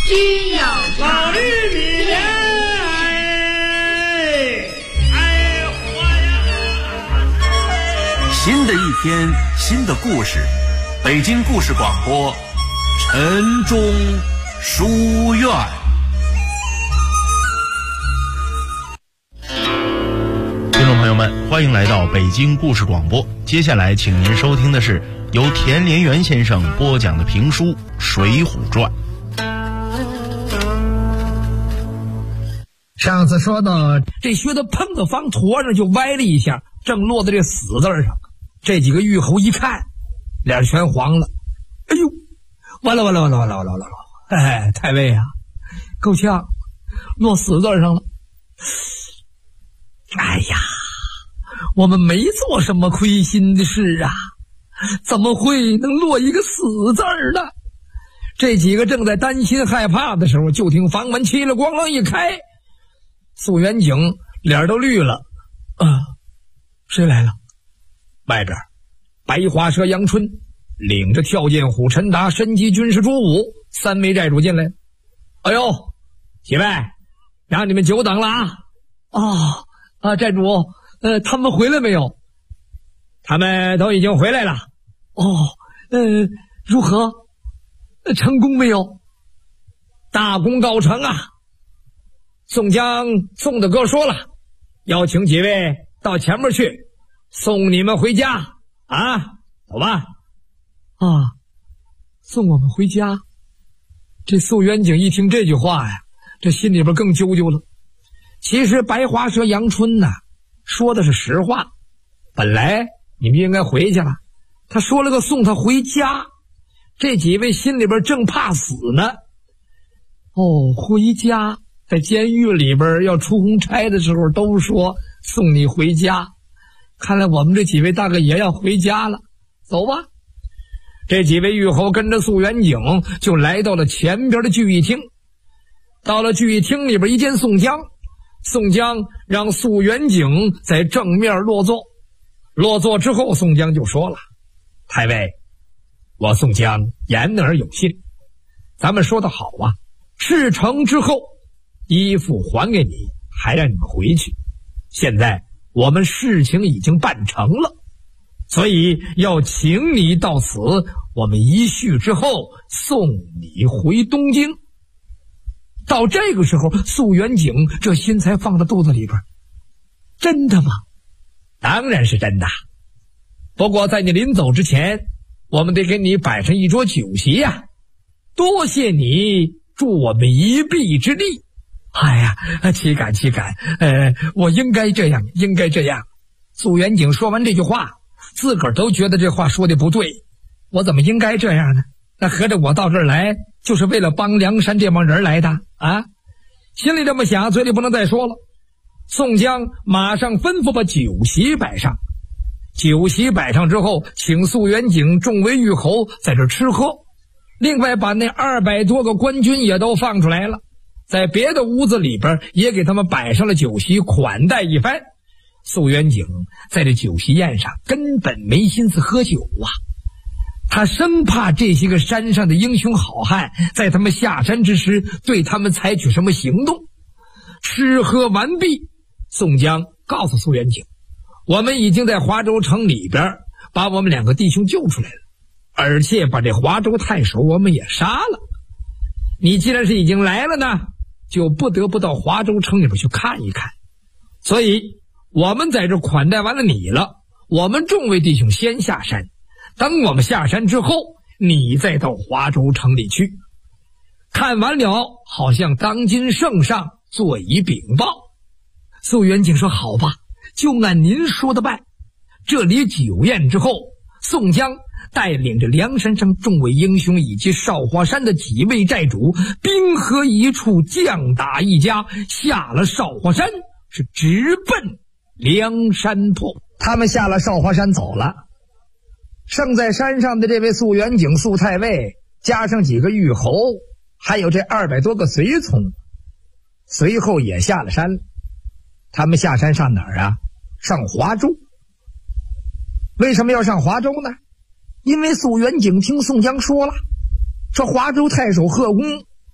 需要老绿米莲，活呀！ 新的一天，新的故事，北京故事广播，晨钟书院。 听众朋友们，欢迎来到北京故事广播。接下来，请您收听的是由田连元先生播讲的评书《水浒传》。 上次说到这靴子碰到方坨上就歪了一下，正落在这死字上。这几个狱侯一看，脸全黄了。哎呦，完了！哎，太尉啊，够呛，落死字上了。哎呀，我们没做什么亏心的事啊，怎么会能落一个死字呢？这几个正在担心害怕的时候，就听房门嘁了咣啷一开，肃元警脸都绿了。谁来了？外边白花蛇杨春领着跳涧虎陈达、申级军师朱武三位寨主进来。哎呦，几位，让你们久等了啊！寨主，他们回来没有？他们都已经回来了。如何？成功没有？大功告成啊！宋江宋大哥说了，要请几位到前面去送你们回家啊！走吧。送我们回家。这肃元警一听这句话呀，这心里边更揪揪了。其实白花蛇杨春呢，说的是实话，本来你们应该回去了，他说了个送他回家，这几位心里边正怕死呢。回家，在监狱里边要出红差的时候都说送你回家，看来我们这几位大哥也要回家了，走吧。这几位狱侯跟着肃元警就来到了前边的聚义厅。到了聚义厅里边一见宋江，宋江让肃元警在正面落座。落座之后，宋江就说了：太尉，我宋江言而有信，咱们说得好啊，事成之后衣服还给你，还让你们回去。现在我们事情已经办成了，所以要请你到此，我们一叙之后送你回东京。到这个时候，肃元警这心才放到肚子里边。真的吗？当然是真的。不过在你临走之前，我们得给你摆上一桌酒席呀，多谢你助我们一臂之力。哎呀，岂敢，我应该这样。肃元警说完这句话，自个儿都觉得这话说的不对，我怎么应该这样呢？那合着我到这儿来就是为了帮梁山这帮人来的啊？心里这么想，嘴里不能再说了。宋江马上吩咐把酒席摆上。酒席摆上之后，请肃元警众位狱侯在这吃喝，另外把那200多个官军也都放出来了，在别的屋子里边也给他们摆上了酒席，款待一番。肃元警在这酒席宴上根本没心思喝酒啊，他生怕这些个山上的英雄好汉在他们下山之时对他们采取什么行动。吃喝完毕，宋江告诉肃元警，我们已经在华州城里边把我们2个弟兄救出来了，而且把这华州太守我们也杀了。你既然是已经来了呢，就不得不到华州城里边去看一看。所以我们在这款待完了你了，我们众位弟兄先下山，等我们下山之后，你再到华州城里去。看完了，好向当今圣上做以禀报。肃元警说：好吧，就按您说的办。这里酒宴之后，宋江带领着梁山上众位英雄以及少华山的几位寨主，兵合一处，将打一家，下了少华山，是直奔梁山泊。他们下了少华山走了，剩在山上的这位肃元警、肃太尉，加上几个狱侯，还有这200多个随从，随后也下了山了。他们下山上哪儿啊？上华州。为什么要上华州呢？因为肃元警听宋江说了，说华州太守贺公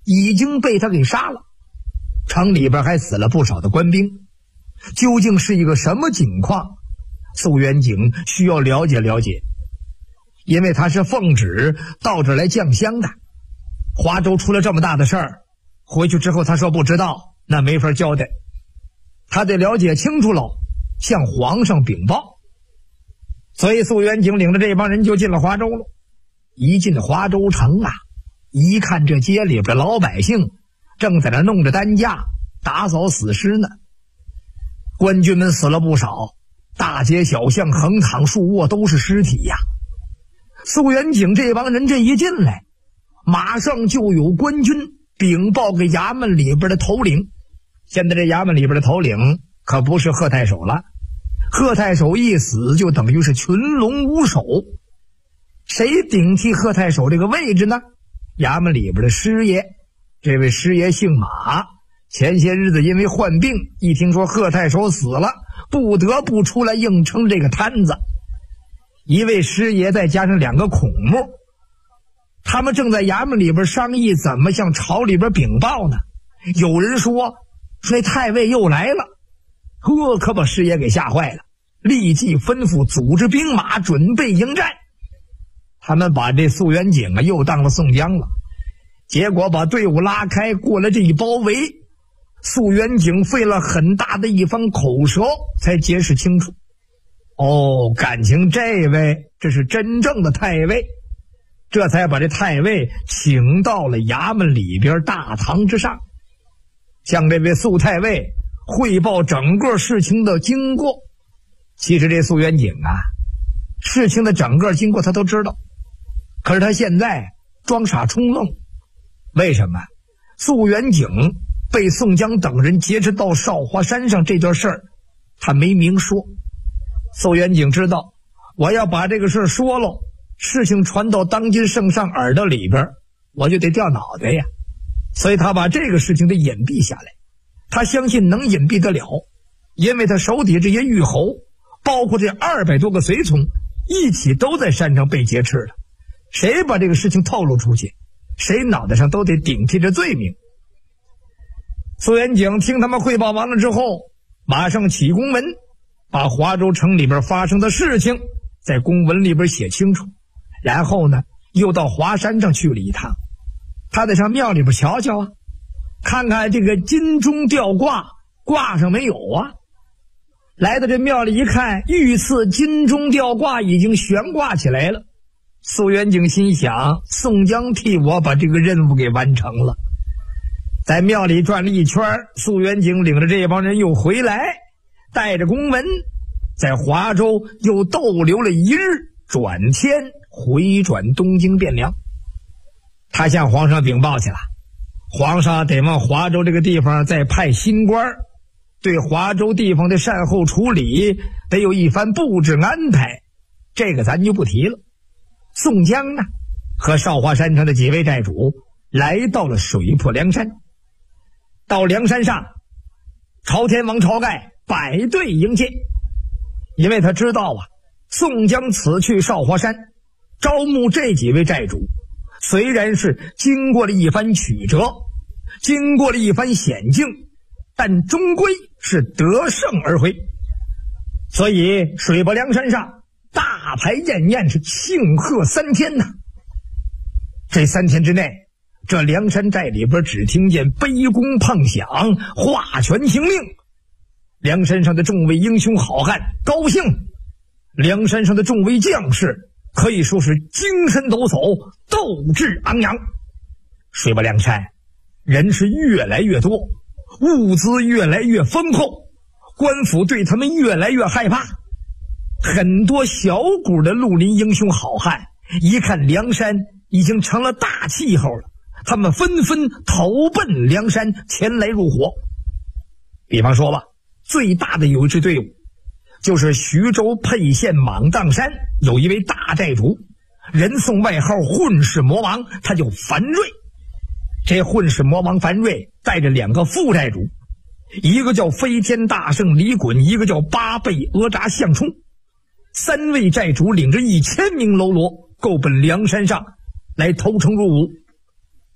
已经被他给杀了，城里边还死了不少的官兵。究竟是一个什么情况？宋元景需要了解了解，因为他是奉旨到这儿来降香的。华州出了这么大的事儿，回去之后他说不知道，那没法交代，他得了解清楚了，向皇上禀报。所以宋元景领着这帮人就进了华州了。一进华州城啊，一看这街里边老百姓正在那弄着担架打扫死尸呢，官军们死了不少，大街小巷横躺竖卧都是尸体呀。宋元景这帮人这一进来，马上就有官军禀报给衙门里边的头领。现在这衙门里边的头领可不是贺太守了，贺太守一死就等于是群龙无首，谁顶替贺太守这个位置呢？衙门里边的师爷。这位师爷姓马，前些日子因为患病，一听说贺太守死了，不得不出来硬撑这个摊子。一位师爷再加上2个孔目，他们正在衙门里边商议怎么向朝里边禀报呢。有人说太尉又来了，可把师爷给吓坏了，立即吩咐组织兵马准备迎战。他们把这宋元景啊又当了宋江了，结果把队伍拉开，过了这一包围，宋元景费了很大的一番口舌才解释清楚。感情这位这是真正的太尉，这才把这太尉请到了衙门里边大堂之上，向这位宋太尉汇报整个事情的经过。其实这宋元景啊，事情的整个经过他都知道，可是他现在装傻充愣。为什么？宋元景被宋江等人劫持到少华山上这段事儿，他没明说。宋元景知道，我要把这个事儿说了，事情传到当今圣上耳朵里边，我就得掉脑袋呀。所以他把这个事情得隐蔽下来。他相信能隐蔽得了，因为他手底这些狱侯，包括这200多个随从，一起都在山上被劫持了。谁把这个事情透露出去，谁脑袋上都得顶替着罪名。宋元景听他们汇报完了之后，马上起公文，把华州城里边发生的事情在公文里边写清楚，然后呢又到华山上去了一趟。他得上庙里边瞧瞧啊，看看这个金钟吊挂挂上没有啊。来到这庙里一看，御赐金钟吊挂已经悬挂起来了。宋元景心想，宋江替我把这个任务给完成了。在庙里转了一圈，宋元景领着这帮人又回来，带着公文在华州又逗留了1日，转天回转东京汴梁。他向皇上禀报去了，皇上得往华州这个地方再派新官，对华州地方的善后处理得有一番布置安排，这个咱就不提了。宋江呢，和少华山上的几位寨主来到了水泊梁山。到梁山上，朝天王晁盖摆队迎接，因为他知道啊，宋江此去少华山招募这几位寨主，虽然是经过了一番曲折，经过了一番险境，但终归是得胜而回。所以水泊梁山上大排宴宴，是庆贺3天呐。这3天之内，这梁山寨里边只听见杯弓碰响，画拳行令。梁山上的众位英雄好汉高兴，梁山上的众位将士可以说是精神抖擞，斗志昂扬。水泊梁山人是越来越多，物资越来越丰厚，官府对他们越来越害怕。很多小股的绿林英雄好汉一看梁山已经成了大气候了，他们纷纷投奔梁山，前来入伙。比方说吧，最大的有一支队伍，就是徐州沛县蟒荡山有一位大寨主，人送外号混世魔王，他叫樊瑞。这混世魔王樊瑞带着2个副寨主，一个叫飞天大圣李衮，一个叫八倍阿扎项冲。3位寨主领着1000名喽啰，够奔梁山上来投诚入伍。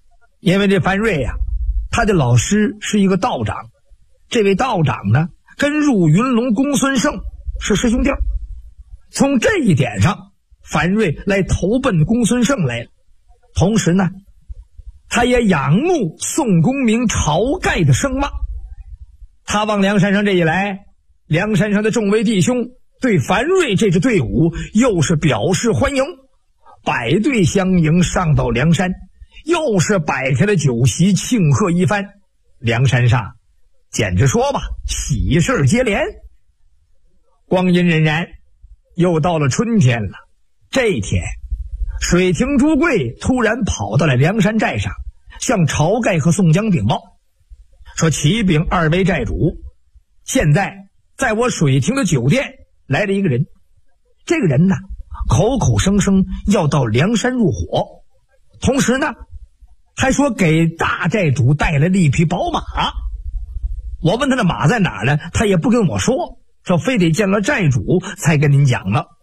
因为这樊瑞呀，他的老师是一个道长，这位道长呢跟入云龙公孙胜是师兄弟，从这一点上，樊瑞来投奔公孙胜来了。同时呢，他也仰慕宋公明、晁盖的声望。他往梁山上这一来，梁山上的众位弟兄对樊瑞这支队伍又是表示欢迎，摆队相迎上到梁山，又是摆开了酒席庆贺一番。梁山上简直说吧，喜事接连。光阴荏苒，又到了春天了。这一天，水亭朱贵突然跑到了梁山寨上，向晁盖和宋江禀报，说启禀二位寨主，现在在我水亭的酒店来了一个人，这个人呢口口声声要到梁山入伙，同时呢还说给大寨主带来了一匹宝马。我问他的马在哪儿呢，他也不跟我说，说非得见了寨主才跟您讲了。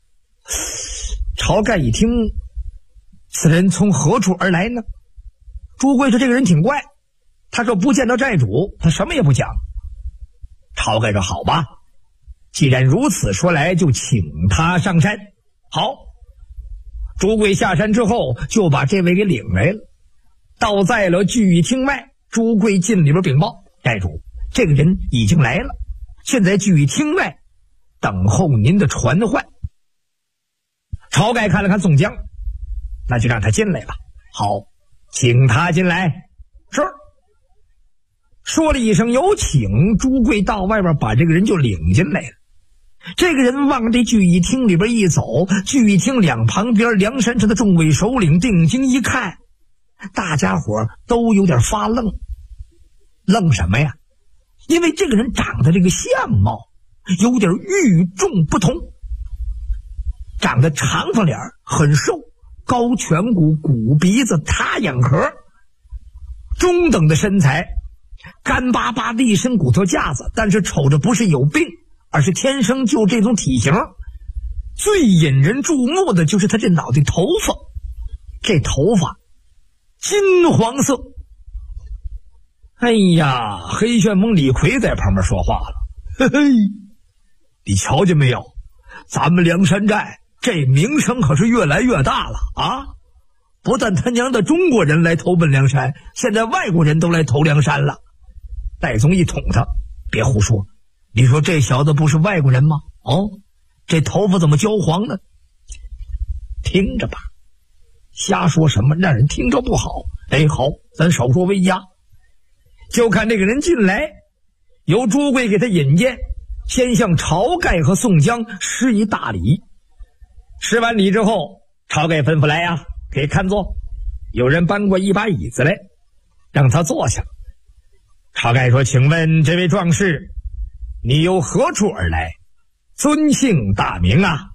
晁盖一听，此人从何处而来呢？朱贵说这个人挺怪，他说不见到寨主他什么也不讲。晁盖说好吧，既然如此，说来就请他上山。好，朱贵下山之后就把这位给领来了，到在了聚义厅外。朱贵进里边禀报，寨主，这个人已经来了，现在聚义厅外等候您的传唤。晁盖看了看宋江，那就让他进来吧。好，请他进来。是。说了一声有请，朱贵到外边把这个人就领进来了。这个人往这聚义厅里边一走，聚义厅两旁边梁山上的众位首领定睛一看，大家伙都有点发愣。愣什么呀？因为这个人长得这个相貌有点与众不同，长得长发脸，很瘦，高颧骨，鼓鼻子，塌眼壳，中等的身材，干巴巴的一身骨头架子，但是瞅着不是有病，而是天生就这种体型。最引人注目的就是他这脑袋头发，这头发金黄色。哎呀，黑旋风李逵在旁边说话了，嘿嘿，你瞧见没有，咱们梁山寨这名声可是越来越大了啊！不但他娘的中国人来投奔梁山，现在外国人都来投梁山了。戴宗一捅他，别胡说，你说这小子不是外国人吗？哦，这头发怎么焦黄呢？听着吧，瞎说什么让人听着不好。哎，好，咱少说为佳。就看这个人进来，由朱贵给他引荐，先向晁盖和宋江施一大礼。施完礼之后，晁盖吩咐来呀，给看坐。有人搬过一把椅子来，让他坐下。晁盖说，请问这位壮士，你由何处而来？尊姓大名啊？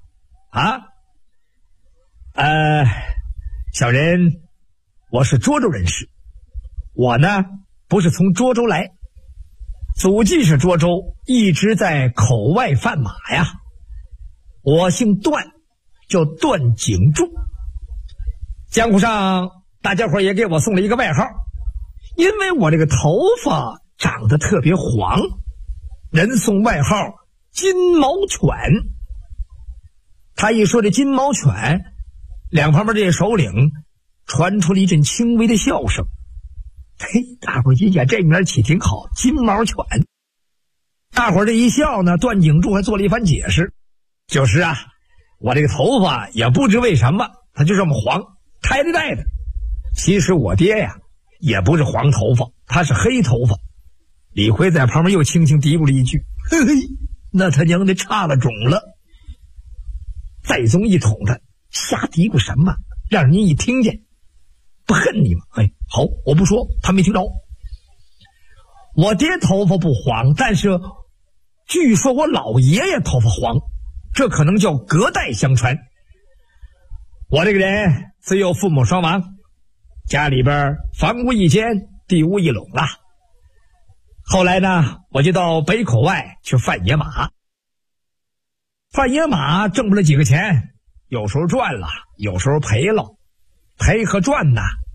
小人我是涿州人士，我呢不是从涿州来，祖籍是涿州，一直在口外贩马呀。我姓段，叫段景柱。江湖上大家伙也给我送了一个外号，因为我这个头发长得特别黄，人送外号金毛犬。他一说这金毛犬，两旁边这些首领传出了一阵轻微的笑声。嘿，大伙一眼这名起挺好，金毛犬。大伙这一笑呢，段景柱还做了一番解释，就是啊，我这个头发也不知为什么它就这么黄，胎里带的。其实我爹呀也不是黄头发，他是黑头发。李逵在旁边又轻轻嘀咕了一句，嘿嘿，那他娘的差了种了。戴宗一捅他，瞎嘀咕什么，让人一听见不恨你吗？哎，好，我不说，他没听着。我爹头发不黄，但是据说我老爷爷头发黄，这可能叫隔代相传。我这个人自幼父母双亡，家里边房屋一间，地屋一垄啊。后来呢，我就到北口外去贩野马。贩野马挣不了几个钱，有时候赚了，有时候赔了。赔和赚呢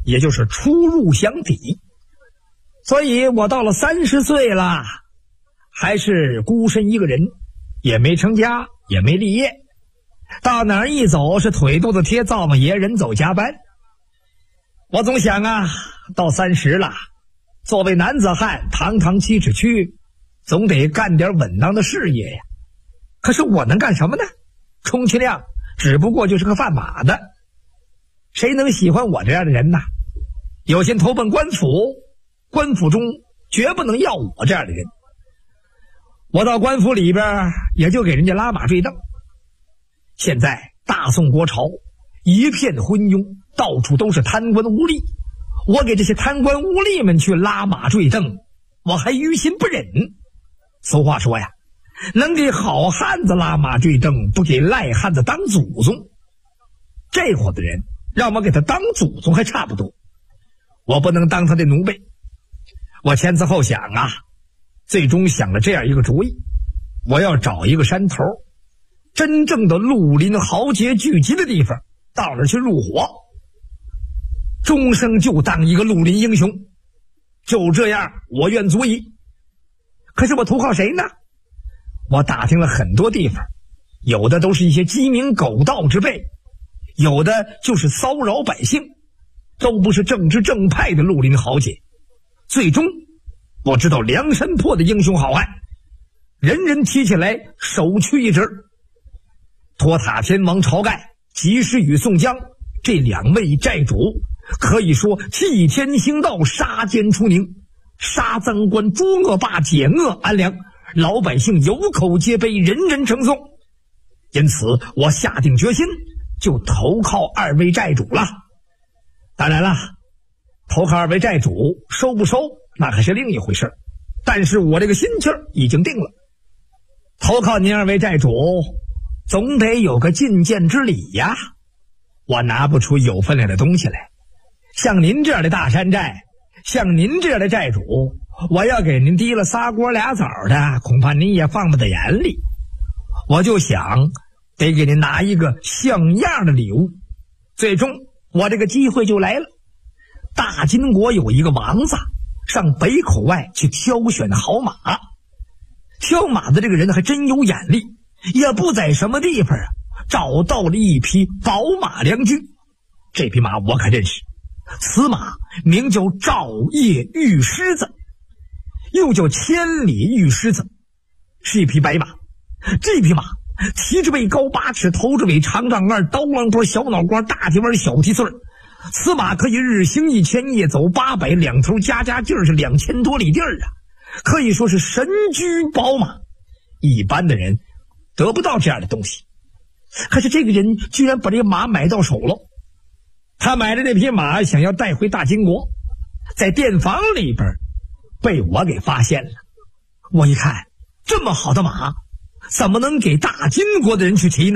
也就是初入乡邸。所以我到了30岁了，还是孤身一个人，也没成家，也没立业，到哪儿一走是腿肚子贴灶王爷，人走加班。我总想啊，到30了，作为男子汉，堂堂7尺躯，总得干点稳当的事业呀。可是我能干什么呢？充其量只不过就是个贩马的，谁能喜欢我这样的人呢？有心投奔官府，官府中绝不能要我这样的人。我到官府里边也就给人家拉马坠镫。现在大宋国朝一片昏庸，到处都是贪官污吏，我给这些贪官污吏们去拉马坠镫，我还于心不忍。俗话说呀，能给好汉子拉马坠镫，不给赖汉子当祖宗。这伙的人让我给他当祖宗还差不多，我不能当他的奴婢。我前思后想啊，最终想了这样一个主意，我要找一个山头，真正的绿林豪杰聚集的地方，到那儿去入伙，终生就当一个绿林英雄，就这样我愿足矣。可是我投靠谁呢？我打听了很多地方，有的都是一些鸡鸣狗盗之辈，有的就是骚扰百姓，都不是正直正派的绿林豪杰。最终我知道梁山泊的英雄好汉，人人提起来首屈一指。托塔天王晁盖、及时雨宋江这2位寨主，可以说替天行道，杀奸除佞，杀赃官，诛恶霸，解恶安良，老百姓有口皆碑，人人称颂。因此我下定决心就投靠2位寨主了。当然了，投靠2位寨主收不收那可是另一回事，但是我这个心气儿已经定了。投靠您2位寨主，总得有个进谏之礼呀。我拿不出有分量的东西来，像您这样的大山寨，像您这样的寨主，我要给您提了3锅2枣的，恐怕您也放不在眼里。我就想得给您拿一个像样的礼物。最终我这个机会就来了。大金国有一个王子上北口外去挑选好马，挑马的这个人还真有眼力，也不在什么地方啊找到了一匹宝马良驹。这匹马我可认识，此马名叫赵叶玉狮子，又叫千里玉狮子，是一匹白马。这匹马蹄着尾高8尺，头着尾长丈2，刀郎脖，小脑瓜，大蹄弯，小蹄穗。此马可以日行1000，夜走800，两头加劲儿是2000多里地儿啊，可以说是神驹宝马，一般的人得不到这样的东西。可是这个人居然把这个马买到手了，他买的这匹马想要带回大金国，在店房里边被我给发现了。我一看，这么好的马怎么能给大金国的人去骑呢？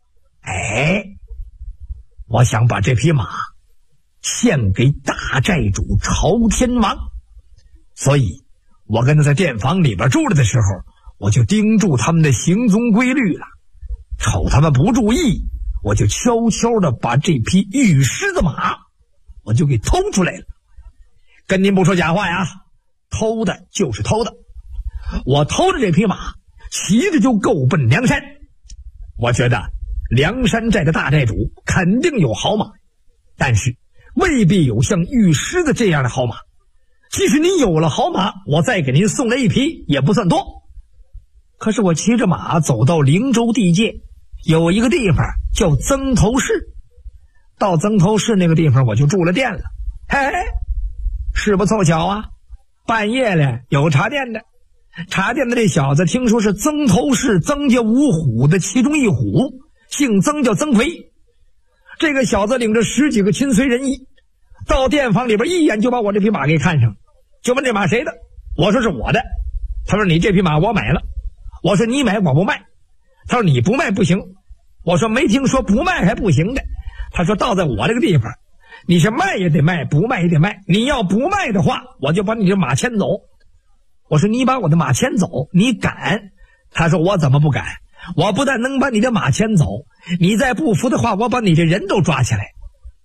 我想把这匹马献给大寨主朝天王，所以我跟他在店房里边住着的时候，我就盯住他们的行踪规律了。瞅他们不注意，我就悄悄的把这匹玉狮子马我就给偷出来了。跟您不说假话呀，偷的就是偷的。我偷的这匹马骑着就够奔梁山。我觉得梁山寨的大寨主肯定有好马，但是未必有像玉狮子这样的好马。即使您有了好马，我再给您送来一匹也不算多。可是我骑着马走到灵州地界，有一个地方叫曾头市。到曾头市那个地方我就住了店了。是不凑巧啊，半夜里有茶店的，茶店的这小子听说是曾头市曾家5虎的其中一虎，姓曾叫曾奎。这个小子领着10几个亲随人役，到店房里边一眼就把我这匹马给看上，就问这马谁的。我说是我的。他说你这匹马我买了。我说你买我不卖。他说你不卖不行。我说没听说不卖还不行的。他说倒在我这个地方，你是卖也得卖，不卖也得卖。你要不卖的话，我就把你这马牵走。我说你把我的马牵走，你敢？他说我怎么不敢？我不但能把你的马牵走，你再不服的话，我把你这人都抓起来。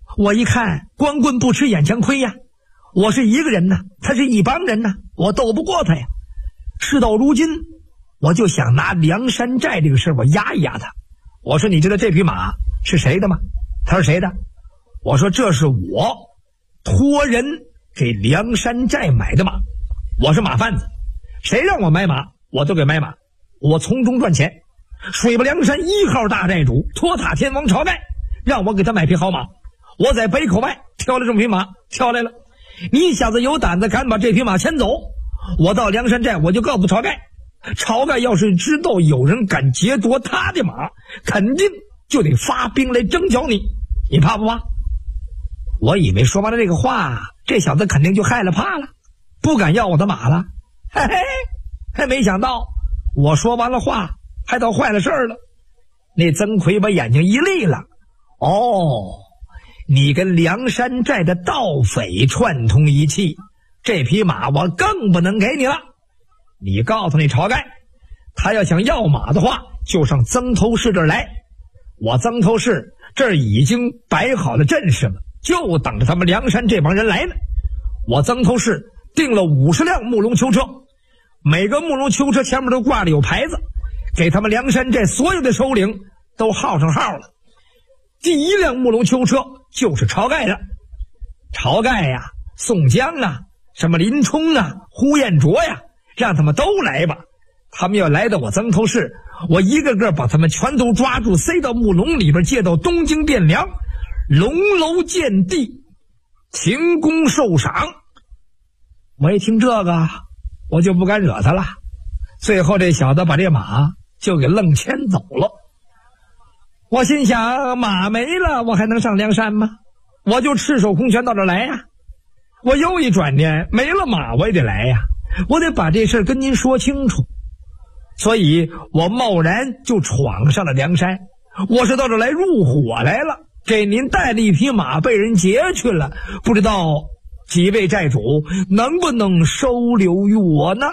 我一看光棍不吃眼前亏呀，我是一个人呐，他是一帮人呐，我斗不过他呀。事到如今，我就想拿梁山寨这个事我压一压他。我说你知道这匹马是谁的吗？他说谁的？我说这是我托人给梁山寨买的马，我是马贩子，谁让我买马我都给买马，我从中赚钱。水泊梁山1号大寨主托塔天王晁盖让我给他买匹好马，我在北口外挑了这么匹马挑来了。你小子有胆子敢把这匹马牵走，我到梁山寨我就告诉晁盖，晁盖要是知道有人敢劫夺他的马，肯定就得发兵来征剿你，你怕不怕？我以为说完了这个话，这小子肯定就害了怕了，不敢要我的马了。嘿嘿，还没想到我说完了话还倒坏了事儿了。那曾奎把眼睛一立了，哦，你跟梁山寨的盗匪串通一气，这匹马我更不能给你了。你告诉你晁盖，他要想要马的话就上曾头市这儿来，我曾头市这儿已经摆好了阵势了，就等着他们梁山这帮人来呢。我曾头市订了50辆木龙囚车，每个木龙囚车前面都挂着有牌子，给他们梁山寨所有的首领都号上号了。第1辆木龙囚车就是晁盖的，晁盖呀、宋江啊、什么林冲啊、呼延灼呀，让他们都来吧。他们要来到我曾头市，我一个个把他们全都抓住，塞到木笼里边，借到东京汴梁，龙楼见地，停工受赏。我一听这个，我就不敢惹他了。最后这小子把这马就给愣牵走了。我心想，马没了我还能上梁山吗？我就赤手空拳到这儿来呀。我又一转念，没了马我也得来呀，我得把这事跟您说清楚。所以我贸然就闯上了梁山，我是到这儿来入伙来了，给您带了一匹马被人劫去了，不知道几位寨主能不能收留于我呢？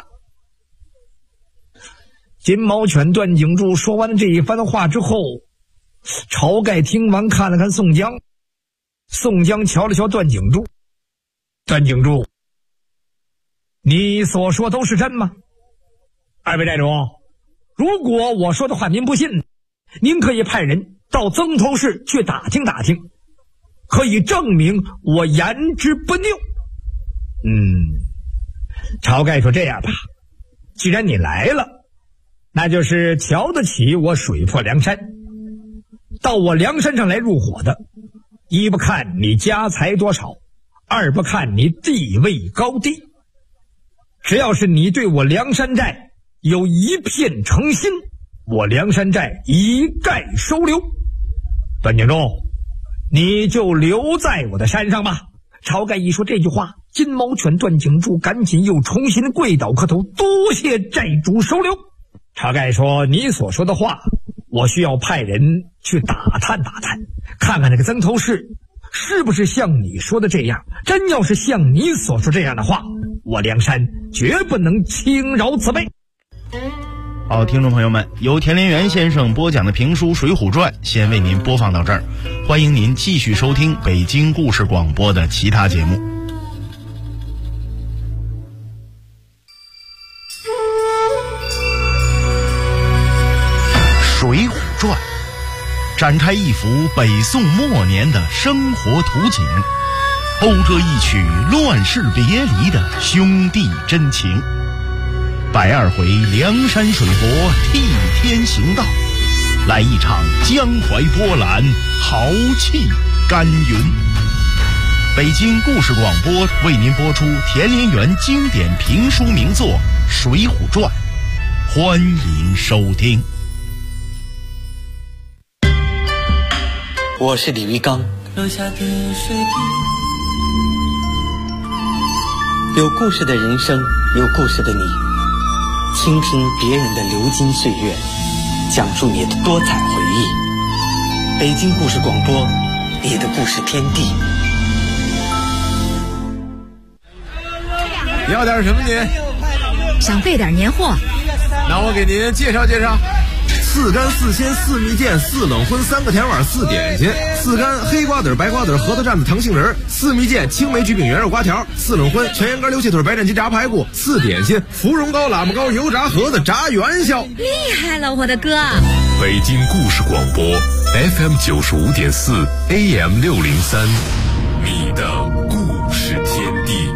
金毛犬段景柱说完了这一番话之后，晁盖听完看了看宋江，宋江瞧了瞧段景柱，段景柱，你所说都是真吗？二位寨主，如果我说的话您不信，您可以派人到曾头市去打听打听，可以证明我言之不谬。晁盖说这样吧，既然你来了，那就是瞧得起我水泊梁山，到我梁山上来入伙的，一不看你家财多少，二不看你地位高低，只要是你对我梁山寨有一片诚心，我梁山寨一概收留。段景柱，你就留在我的山上吧。晁盖一说这句话，金毛犬段景柱赶紧又重新跪倒磕头，多谢寨主收留。晁盖说，你所说的话我需要派人去打探打探，看看那个曾头市是不是像你说的这样。真要是像你所说这样的话，我梁山绝不能轻饶此辈。 好，听众朋友们，由田连元先生播讲的评书《水浒传》先为您播放到这儿，欢迎您继续收听北京故事广播的其他节目。《水浒传》展开一幅北宋末年的生活图景，勾勒一曲乱世别离的兄弟真情。120回梁山水泊替天行道，来一场江淮波澜，豪气干云。北京故事广播为您播出田连元经典评书名作《水浒传》，欢迎收听。 我是李玉刚， 楼下的水滴， 有故事的人生，有故事的你，倾听别人的流金岁月，讲述你的多彩回忆。北京故事广播，你的故事天地。 要点什么您？ 想备点年货。 那我给您介绍介绍。 4干4鲜4蜜饯4冷荤3个甜碗4点心，4干黑瓜子白瓜子核桃蘸子糖杏仁，4蜜饯青梅焗饼圆肉瓜条，4冷荤全羊肝溜气腿白斩鸡炸排骨，4点心芙蓉糕喇嘛糕油炸盒子炸元宵。 厉害了，我的哥！ 北京故事广播 FM 95.4 AM 603，你的故事天地。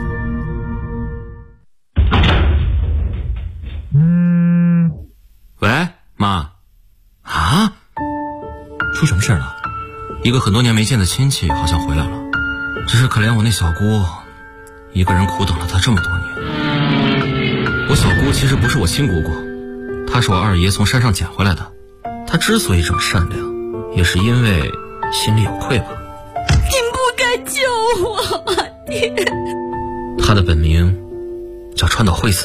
喂，妈。啊？出什么事了？一个很多年没见的亲戚好像回来了，只是可怜我那小姑，一个人苦等了她这么多年。我小姑其实不是我亲姑姑，她是我二爷从山上捡回来的。她之所以这么善良，也是因为心里有愧吧。 您不该救我，爹。 她的本名叫川岛惠子。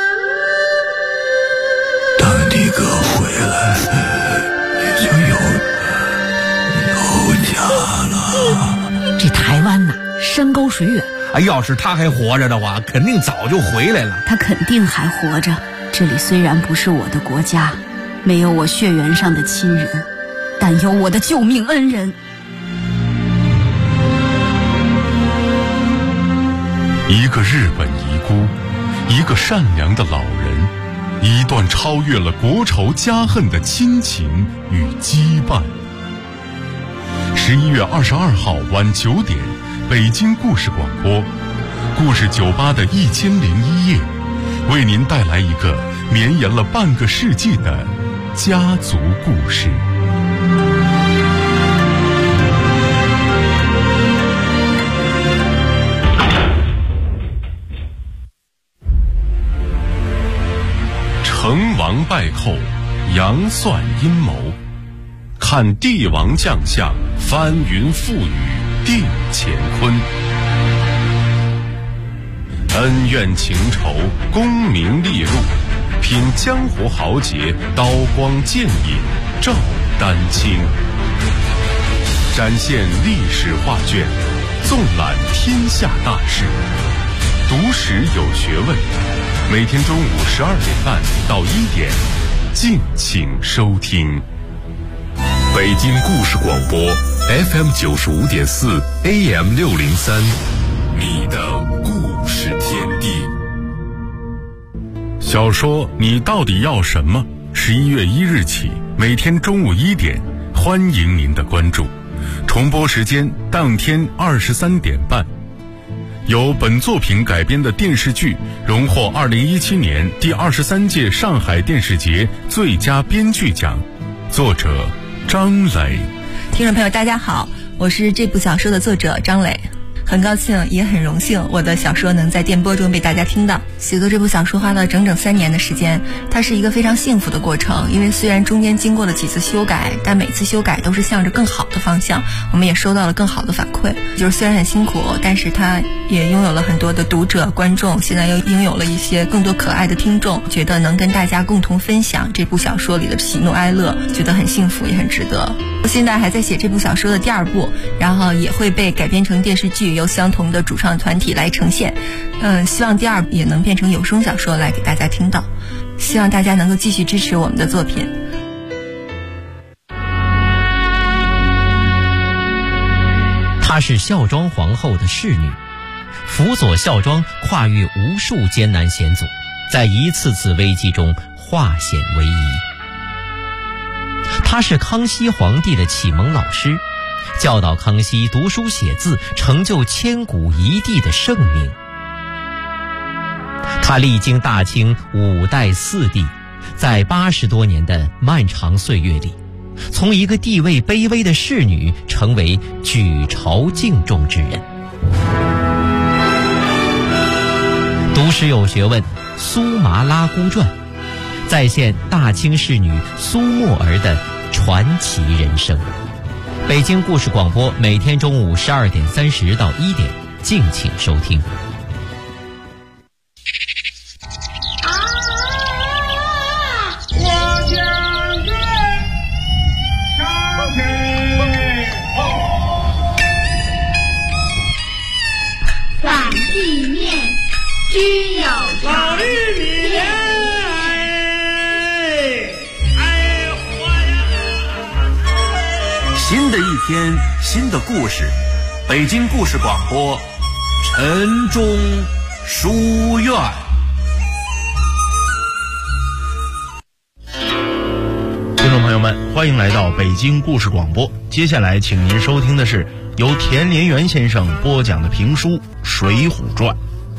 当你哥回来，你就有家了。 这台湾呐，山高水远。 要是他还活着的话，肯定早就回来了。 他肯定还活着。这里虽然不是我的国家，没有我血缘上的亲人，但有我的救命恩人。 一个日本遗孤，一个善良的老人，一段超越了国仇家恨的亲情与羁绊。11月22号晚9点，北京故事广播，故事酒吧的1001夜，为您带来一个绵延了半个世纪的家族故事。成王败寇，杨算阴谋，看帝王将相，翻云覆雨，定乾坤。恩怨情仇，功名利禄，品江湖豪杰，刀光剑影，照丹青。展现历史画卷，纵览天下大事，读史有学问。每天中午12点半到1点，敬请收听。 北京故事广播 FM 95.4 AM 603，你的故事天地。 小说你到底要什么？11月1日起，每天中午1点，欢迎您的关注。重播时间当天23点半。由本作品改编的电视剧荣获2017年第23届上海电视节最佳编剧奖，作者张磊。 听众朋友大家好，我是这部小说的作者张磊，很高兴也很荣幸我的小说能在电波中被大家听到。写作这部小说花了整整3年的时间，它是一个非常幸福的过程，因为虽然中间经过了几次修改，但每次修改都是向着更好的方向，我们也收到了更好的反馈。就是虽然很辛苦，但是它也拥有了很多的读者观众，现在又拥有了一些更多可爱的听众，觉得能跟大家共同分享这部小说里的喜怒哀乐，觉得很幸福也很值得。我现在还在写这部小说的第2部，然后也会被改编成电视剧，由相同的主创团体来呈现。希望第2部也能变成有声小说来给大家听到，希望大家能够继续支持我们的作品。 她是孝庄皇后的侍女，辅佐孝庄跨越无数艰难险阻，在一次次危机中化险为夷。她是康熙皇帝的启蒙老师，教导康熙读书写字，成就千古一帝的盛名。她历经大清5代4帝，在80多年的漫长岁月里，从一个地位卑微的侍女成为举朝敬重之人。读史有学问，苏麻拉姑传再现大清侍女苏沫儿的传奇人生。北京故事广播每天中午12点30到1点，敬请收听。 反地面居有老绿米莲，哎，花天新的故事，北京故事广播，晨钟书院。 听众朋友们，欢迎来到北京故事广播。接下来请您收听的是由田连元先生播讲的评书《水浒传》。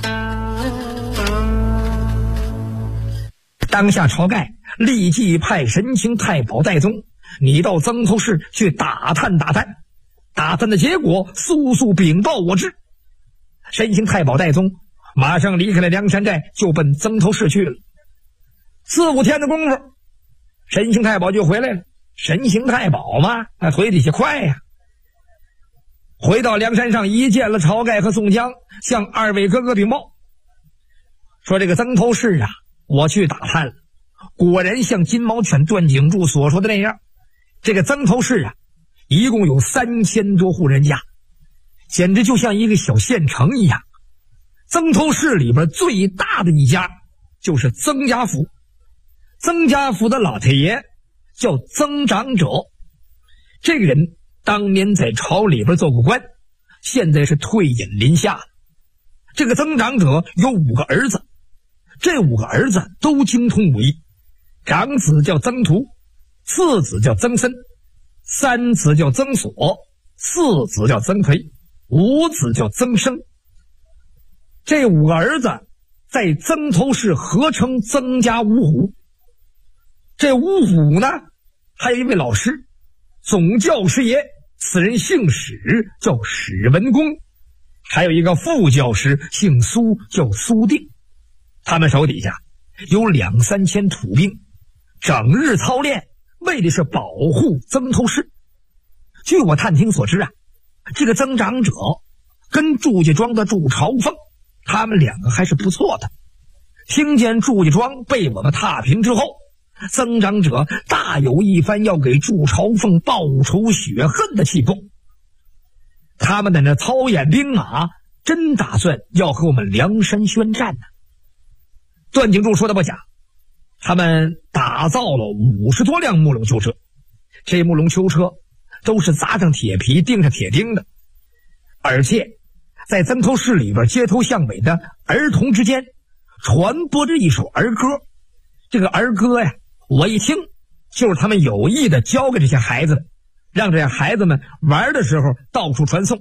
当下晁盖立即派神行太保戴宗，你到曾头市去打探打探，打探的结果速速禀报我知。神行太保戴宗马上离开了梁山寨，就奔曾头市去了。4、5天的功夫，神行太保就回来了。神行太保嘛，那腿底下快呀。回到梁山上，一见了晁盖和宋江，向2位哥哥禀报说，这个曾头市啊，我去打探了，果然像金毛犬段景柱所说的那样，这个曾头市啊，一共有3000多户人家，简直就像一个小县城一样。曾头市里边最大的一家就是曾家府，曾家府的老太爷叫曾长者，这个人当年在朝里边做过官，现在是退隐林下了。这个曾长者有5个儿子，这5个儿子都精通武艺，长子叫曾图，次子叫曾参，三子叫曾锁，四子叫曾培，五子叫曾生。这5个儿子在曾头市合称曾家五虎。这五虎呢，还有一位老师，总教师爷，此人姓史，叫史文恭，还有一个副教师姓苏，叫苏定。他们手底下有2、3千土兵，整日操练，为的是保护曾头市。据我探听所知啊，这个曾长者跟祝家庄的祝朝凤，他们2个还是不错的。听见祝家庄被我们踏平之后，曾长者大有一番要给祝朝凤报仇雪恨的气魄。他们在那操演兵马，真打算要和我们梁山宣战呢。段景柱说的不假，他们打造了50多辆木龙囚车，这木龙囚车都是砸上铁皮钉上铁钉的，而且在曾头市里边街头巷尾的儿童之间传播着一首儿歌。这个儿歌呀，我一听就是他们有意的教给这些孩子们，让这些孩子们玩的时候到处传颂。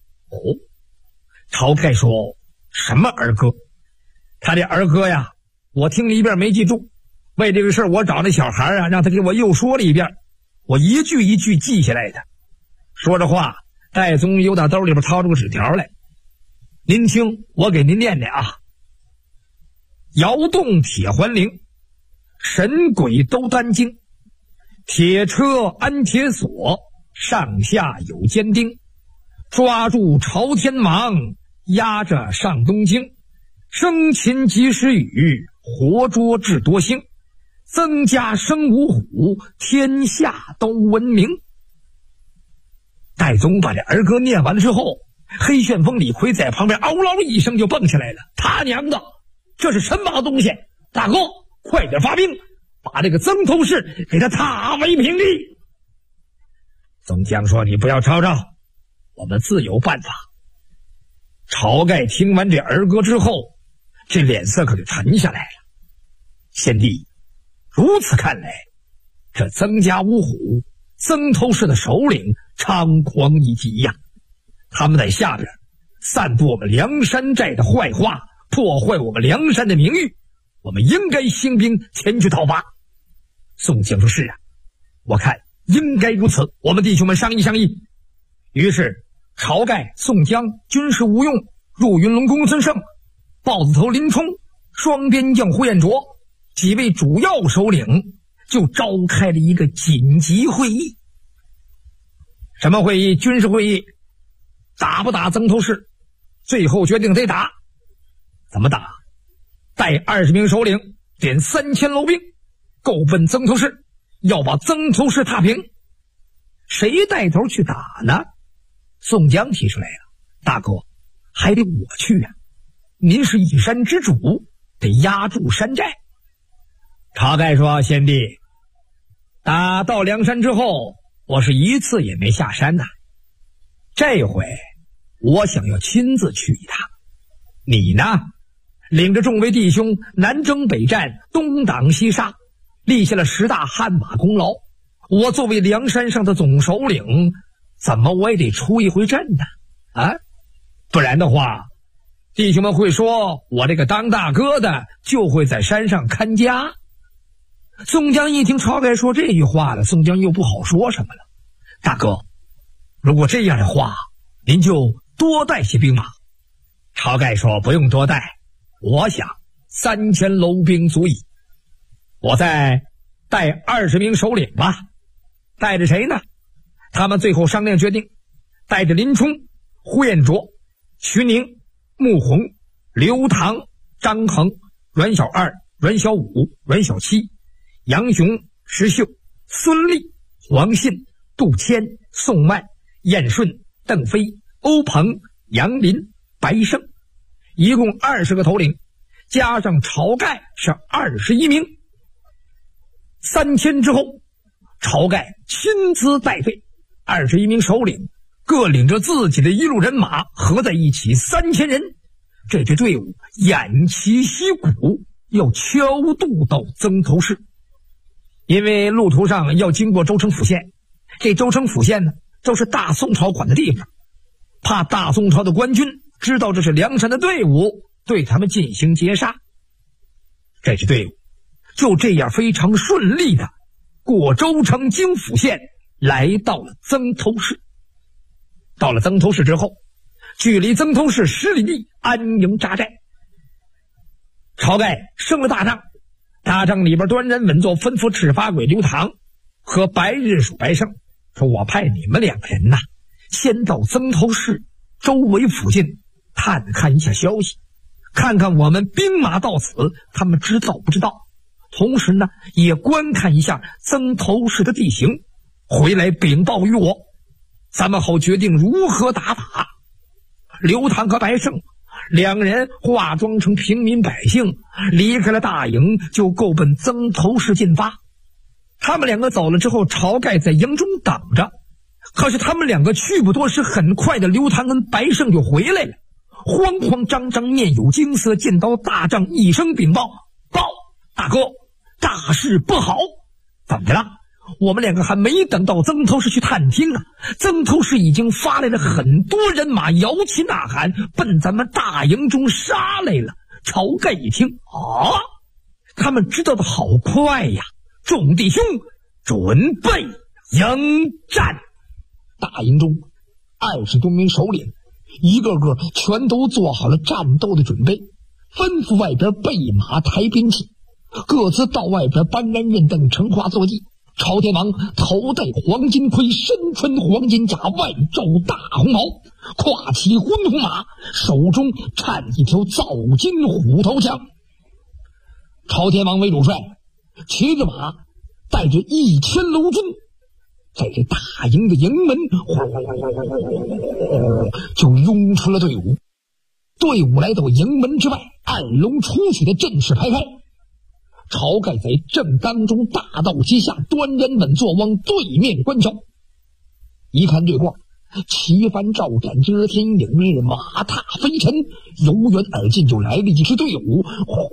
晁盖说，什么儿歌？他这儿歌呀，我听了一遍没记住，为这个事我找那小孩啊，让他给我又说了一遍，我一句一句记下来的。说着话，戴宗又打兜里边掏出个纸条来，您听我给您念念啊。摇动铁环铃，神鬼都担惊，铁车安铁锁，上下有尖钉，抓住朝天王，压着上东京，生擒及时雨，活捉智多星，曾家生五虎，天下都闻名。戴宗把这儿歌念完了之后，黑旋风李逵在旁边嗷嗷一声就蹦起来了，他娘的，这是什么东西？大哥，快点发兵，把这个曾头市给他踏为平地。宋江说，你不要吵吵，我们自有办法。晁盖听完这儿歌之后，这脸色可就沉下来了。贤弟，如此看来，这曾家五虎，曾头市的首领猖狂一级呀！他们在下边散布我们梁山寨的坏话，破坏我们梁山的名誉，我们应该兴兵前去讨伐。宋江说，是啊，我看应该如此，我们弟兄们商议商议。于是晁盖、宋江、军师吴用、入云龙公孙胜、豹子头林冲、双边将呼延灼几位主要首领就召开了一个紧急会议。什么会议？军事会议。打不打曾头市？最后决定得打。怎么打？带20名首领，点3000楼兵，够奔曾头市，要把曾头市踏平。谁带头去打呢？宋江提出来了，大哥，还得我去啊，您是一山之主，得压住山寨。晁盖说，贤弟，打到梁山之后，我是一次也没下山呐， 这回我想要亲自去一趟，你呢，领着众位弟兄南征北战，东挡西杀，立下了10大汗马功劳。我作为梁山上的总首领，怎么我也得出一回阵呢？啊，不然的话，弟兄们会说我这个当大哥的就会在山上看家。宋江一听晁盖说这句话了，宋江又不好说什么了。大哥，如果这样的话，您就多带些兵马。晁盖说不用多带，我想3000楼兵足矣。我再带20名首领吧。带着谁呢？他们最后商量决定，带着林冲、呼延灼、徐宁、穆弘、刘唐、张衡、阮小二、阮小五、阮小七、杨雄、石秀、孙立、黄信、杜迁、宋万、燕顺、邓飞、欧鹏、杨林、白胜，一共20个头领，加上晁盖是21名。3天之后，晁盖亲自带队，21名首领各领着自己的一路人马，合在一起3000人。这支队伍偃旗息鼓，要敲渡到曾头市。因为路途上要经过州城府县，这州城府县呢，都是大宋朝管的地方，怕大宋朝的官军知道这是梁山的队伍，对他们进行截杀。这支队伍就这样非常顺利的过州城经府县，来到了曾头市。到了曾头市之后，距离曾头市10里地安营扎寨。晁盖升了大帐，大帐里边端然稳坐，吩咐赤发鬼刘唐和白日鼠白胜说，我派你们2个人呐，先到曾头市周围附近探看一下消息，看看我们兵马到此他们知道不知道，同时呢也观看一下曾头市的地形，回来禀报于我，咱们好决定如何打法。刘唐和白胜2个人化妆成平民百姓，离开了大营，就够奔曾头市进发。他们2个走了之后，晁盖在营中等着。可是他们2个去不多时，很快的刘唐跟白胜就回来了，慌慌张张，面有惊色，见到大帐一声禀报：报，大哥，大事不好！怎么的了？我们2个还没等到曾头市去探听啊，曾头市已经发来了很多人马，摇旗呐喊，奔咱们大营中杀来了。晁盖一听，啊，他们知道的好快呀！众弟兄准备迎战。大营中20多名首领一个个全都做好了战斗的准备，吩咐外边备马抬兵器，各自到外边搬鞍认凳，乘花坐骑。朝天王头戴黄金盔，身穿黄金甲，外罩大红毛，跨骑昏红马，手中颤一条皂金虎头枪。朝天王为主帅，骑着马，带着1000楼军，在这大营的营门就拥出了队伍。队伍来到营门之外，二龙出水的阵势排开。晁盖在正当中大道之下，端然稳坐，往对面观瞧。一看对过，旗帆照展，遮天影日，马踏飞尘，由远而近就来了一支队伍，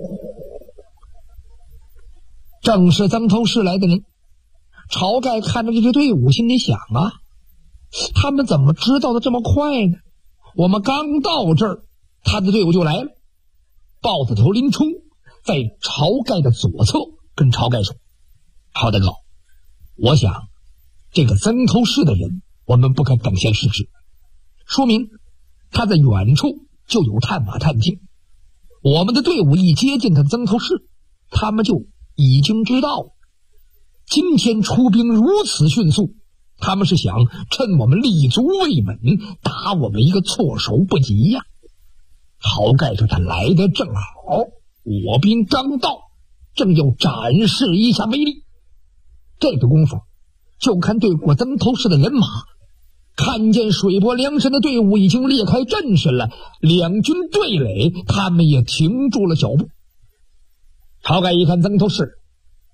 正是曾头市来的人。晁盖看着这支队伍，心里想啊，他们怎么知道的这么快呢？我们刚到这儿，他的队伍就来了。豹子头林冲在晁盖的左侧跟晁盖说，好大哥，我想这个曾头市的人我们不敢等闲视之，说明他在远处就有探马探听，我们的队伍一接近他的曾头市，他们就已经知道了。今天出兵如此迅速，他们是想趁我们立足未稳，打我们一个措手不及呀。晁盖说，他来得正好，我兵刚到，正要展示一下威力。这个功夫就看对过曾头市的人马，看见水泊梁山的队伍已经裂开阵势了，两军对垒，他们也停住了脚步。晁盖一看曾头市，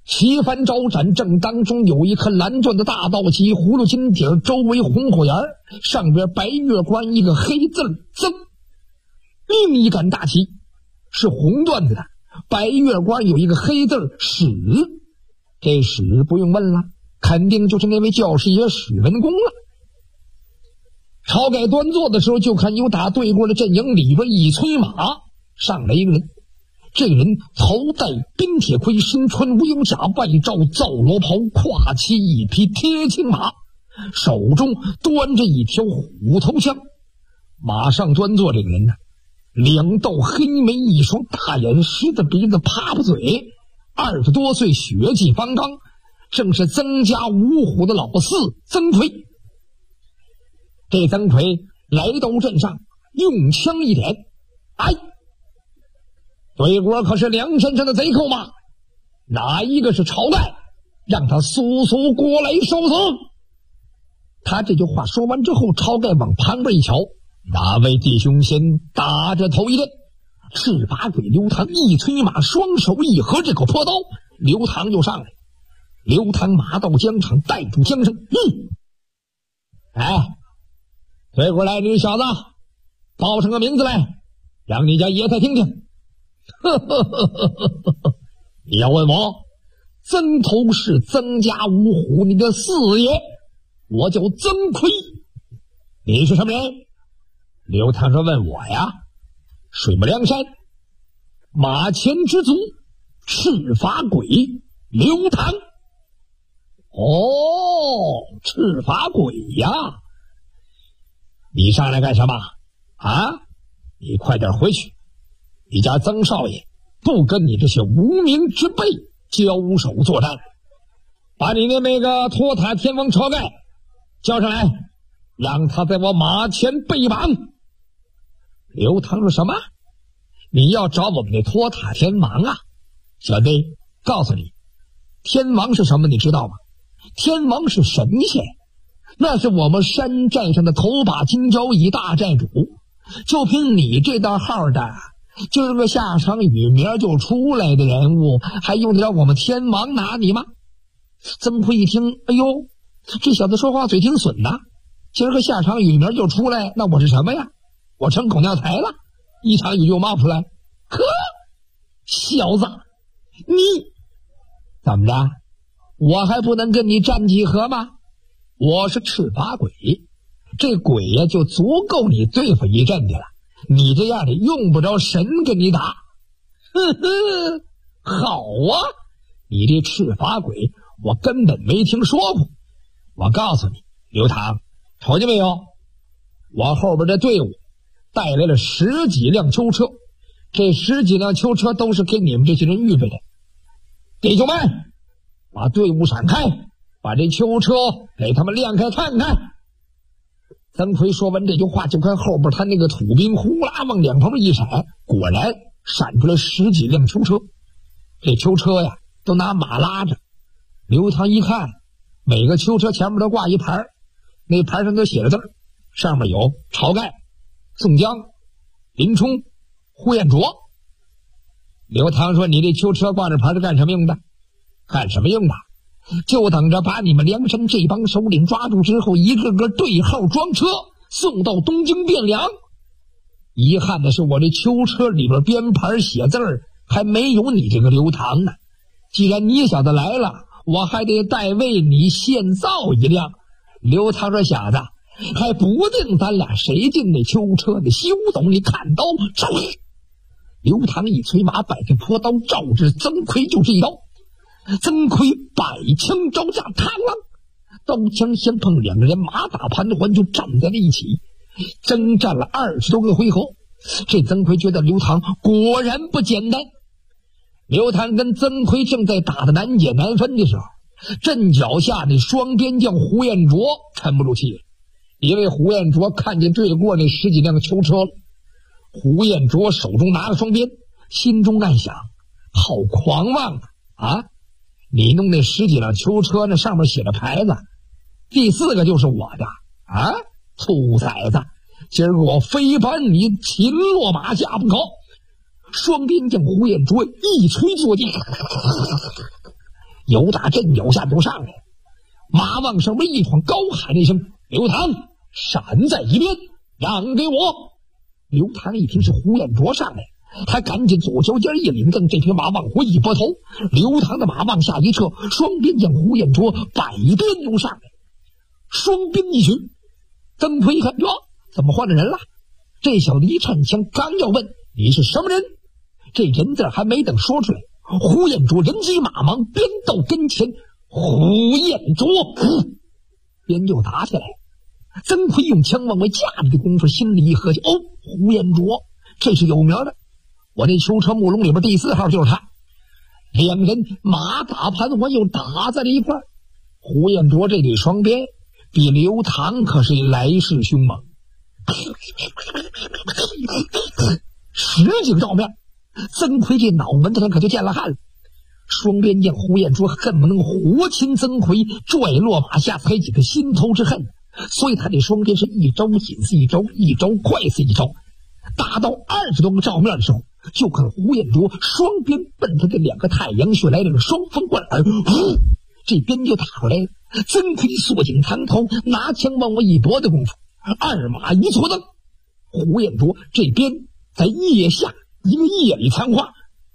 旗帆招展，正当中有一颗蓝钻的大道旗，葫芦金底儿，周围红火眼，上边白月光一个黑字增。另一杆大旗是红缎子的，白月光有一个黑字史。这史不用问了，肯定就是那位教师爷史文恭了。晁盖端坐的时候，就看有打对过的阵营里边一催马上来一个人。这个人头戴冰铁盔，身穿无忧甲，外罩皂罗袍，跨骑一匹铁青马，手中端着一条虎头枪。马上端坐这个人呢，两道黑眉，一双大眼，狮子鼻子，啪啪嘴，20多岁，血气方刚，正是曾家五虎的老四曾奎。这曾奎来到阵上，用枪一点，哎，对国可是梁山上的贼寇吗？哪一个是晁盖？让他速速过来受死！他这句话说完之后，晁盖往旁边一瞧，哪位弟兄先打着头一阵？赤发鬼刘唐一催马，双手一合，这口破刀，刘唐就上来。刘唐马到疆场，带住缰绳，哎，推过来，你小子报上个名字来，让你家爷太听听。你要问我，曾头是曾家五虎，你的四爷，我叫曾奎。你是什么人？刘唐说：问我呀，水泊梁山马前之卒，赤发鬼刘唐。哦，赤发鬼呀！你上来干什么啊？你快点回去，你家曾少爷不跟你这些无名之辈交手作战，把你的那个托塔天王晁盖叫上来，让他在我马前被绑。刘唐说：什么？你要找我们的托塔天王啊？小弟告诉你，天王是什么你知道吗？天王是神仙，那是我们山寨上的头把金交椅大寨主。就凭你这道号的，就是个下场雨名就出来的人物，还用得着我们天王拿你吗？曾奎一听，哎呦，这小子说话嘴挺损的，今儿个下场雨名就出来，那我是什么呀？我成狗尿财了，一场雨就冒出来。呵，小子，你怎么着？我还不能跟你战几合吗？我是赤发鬼，这鬼呀就足够你对付一阵的了。你这样的用不着神跟你打。呵呵，好啊，你这赤发鬼我根本没听说过。我告诉你，刘唐，瞅见没有？我后边这队伍带来了10几辆囚车，这10几辆囚车都是给你们这些人预备的。弟兄们，把队伍闪开，把这囚车给他们亮开看看。曾奎说完这句话，就看后边他那个土兵呼啦往两旁边一闪，果然闪出来10几辆囚车。这囚车呀都拿马拉着。刘唐一看，每个囚车前面都挂一牌，那牌上都写着字，上面有晁盖、宋江、林冲、呼延灼。刘唐说：你这囚车挂着牌是干什么用的？干什么用的？就等着把你们梁山这帮首领抓住之后，一个个对号装车，送到东京汴梁。遗憾的是，我这囚车里边编牌写字还没有你这个刘唐呢。既然你小子来了，我还得代为你献造一辆。刘唐说：小子，还不定咱俩谁进那囚车的，休懂你看刀照。刘唐一催马，摆着破刀，照着曾奎就是一刀。曾奎摆枪招架，嘡啷，刀枪相碰，两个人马打盘桓，就站在了一起，征战了20多个回合。这曾奎觉得刘唐果然不简单。刘唐跟曾奎正在打得难解难分的时候，阵脚下那双边将胡彦卓沉不住气了。因为胡彦卓看见对过那10几辆囚车了，胡彦卓手中拿着双鞭，心中暗想：好狂妄啊！你弄那10几辆囚车，那上面写着牌子，第4个就是我的啊！兔崽子，今儿个我非把你擒落马下不可！双鞭将胡彦卓一锤坐地， 由打阵脚下就上来，马往上面一闯，高喊一声：“刘唐，闪在一边，让给我！”刘唐一听是胡彦卓上来，他赶紧左脚尖一领，跟这匹马往回一拨头，刘唐的马往下一撤，双鞭将胡彦卓摆鞭就上来，双鞭一举。曾奎一看，哟，怎么换了人了？这小子一颤枪，刚要问你是什么人，这人字还没等说出来，胡彦卓人急马忙，鞭到跟前，胡彦卓鞭就打起来。曾奎用枪往外架着的功夫，心里一合计，哦，胡彦卓这是有名的，我这囚车木笼里边第4号就是他。两人马打盘环又打在了一块儿。胡彦卓这对双鞭比刘唐可是来势凶猛，实景照面，曾奎这脑门子上可就见了汗了。双鞭将胡彦卓恨不能活擒曾奎，拽落马下，才几个心头之恨。所以他这双鞭是一招紧似一招，一招快似一招。打到20多个照面的时候，就看胡彦卓双鞭奔他这2个太阳穴来了个双风贯耳，这鞭就打出来了。曾奎缩紧长头，拿枪往我一拨的功夫，二马一错蹬，胡彦卓这鞭在腋下一个夜里残花，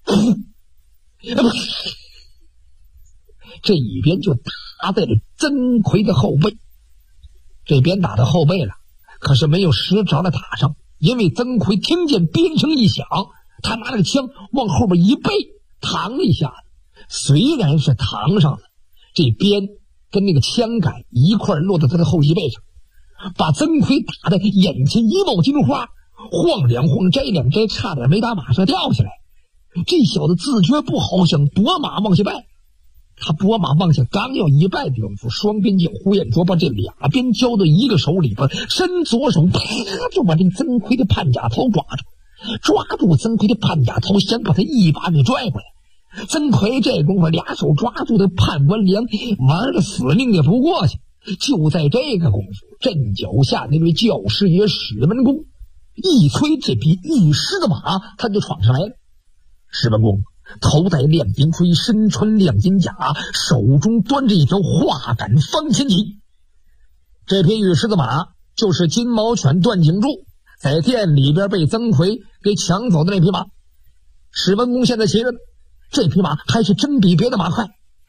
这一鞭就打在了曾奎的后背。这鞭打到后背了，可是没有实着的打上，因为曾奎听见鞭声一响，他拿了个枪往后边一背，扛了一下，虽然是扛上了，这鞭跟那个枪杆一块落到他的后脊背上，把曾奎打得眼前一冒金花，晃两晃摘两摘，差点没打马上掉下来。这小子自觉不好，想拨马往下拜，他拨马往下刚要一拜的功夫，双鞭将胡彦卓把这2鞭交到一个手里边，伸左手啪就把这曾奎的判甲头抓住曾奎的判甲头，想把他一把给拽回来。曾奎这功夫2手抓住的判官梁，玩的死命也不过去。就在这个功夫，阵脚下那位教师爷史文恭一催这匹御师的马，他就闯上来了。史文恭头戴亮金盔，身穿亮金甲，手中端着一条画杆方天戟。这匹御师的马就是金毛犬段景柱在店里边被曾奎给抢走的那匹马。史文恭现在骑着这匹马还是真比别的马快，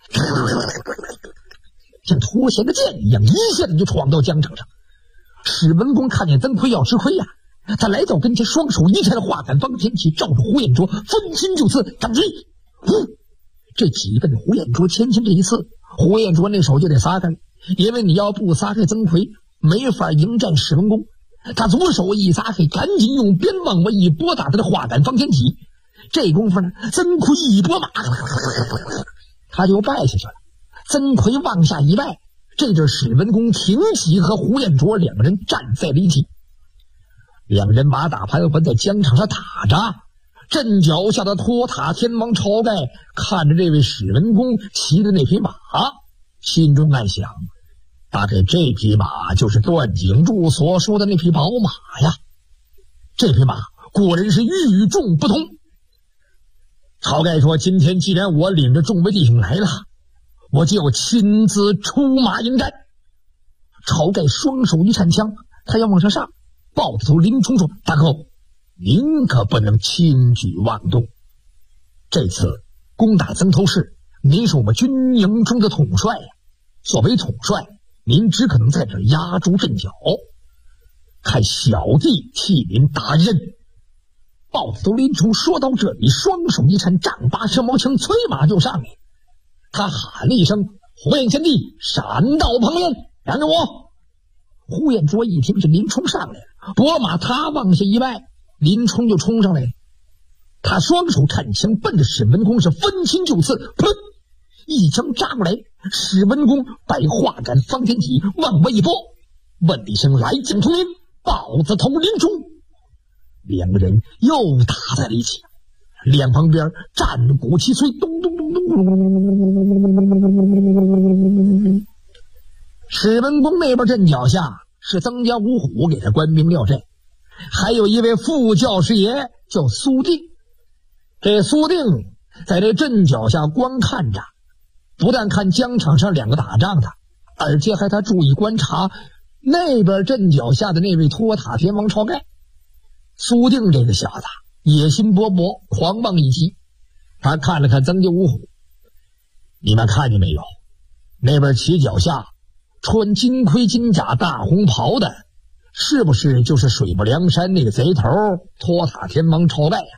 像脱弦的箭一样，一下子就闯到疆场上。史文恭看见曾奎要吃亏呀，他来到跟前，双手一拆画杆方天戟，照着胡彦卓分心就刺，掌击！这戟奔胡彦卓前这一刺，胡彦卓那手就得撒开，因为你要不撒开曾奎，没法迎战史文恭。他左手一撒开，赶紧用鞭往外一拨，打他的画杆方天戟。这功夫呢，曾奎一拨马，他就败下去了。曾奎往下一拜，这阵史文恭挺戟和胡彦卓2个人站在了一起。2人马打盘环在疆场上打着，阵脚下的托塔天王晁盖看着这位史文恭骑的那匹马，心中暗想，大概这匹马就是段景柱所说的那匹宝马呀。这匹马果然是与众不同。晁盖说，今天既然我领着众位弟兄来了，我就要亲自出马迎战。晁盖双手一颤枪，他要往上抱着头林冲说，大哥，您可不能轻举妄动，这次攻打曾头市，您是我们军营中的统帅呀，作为统帅，您只可能在这儿压住阵脚，看小弟替您打任。豹子头林冲说到这里，双手一颤，丈八蛇矛枪催马就上来。他喊了一声，胡彦贤弟，闪到旁边，让着我。胡彦卓一听是林冲上来了，拨马他往下一迈，林冲就冲上来了。他双手颤枪，奔着史文恭是分心就刺，砰！一枪扎过来，史文恭摆画杆方天戟往外一拨，问了一声，来将同林。豹子头林冲2个人又打在了一起，两旁边战鼓齐催，咚咚咚咚。史文恭那边阵脚下是曾家五虎给他官兵料阵，还有一位副教师爷叫苏定。这苏定在这阵脚下观看着， 不但看疆场上两个打仗的，而且还他注意观察那边阵脚下的那位托塔天王晁盖。苏定这个小子野心勃勃，狂妄一激。他看了看曾家五虎，你们看见没有？那边骑脚下穿金盔金甲大红袍的，是不是就是水泊梁山那个贼头托塔天王晁盖呀？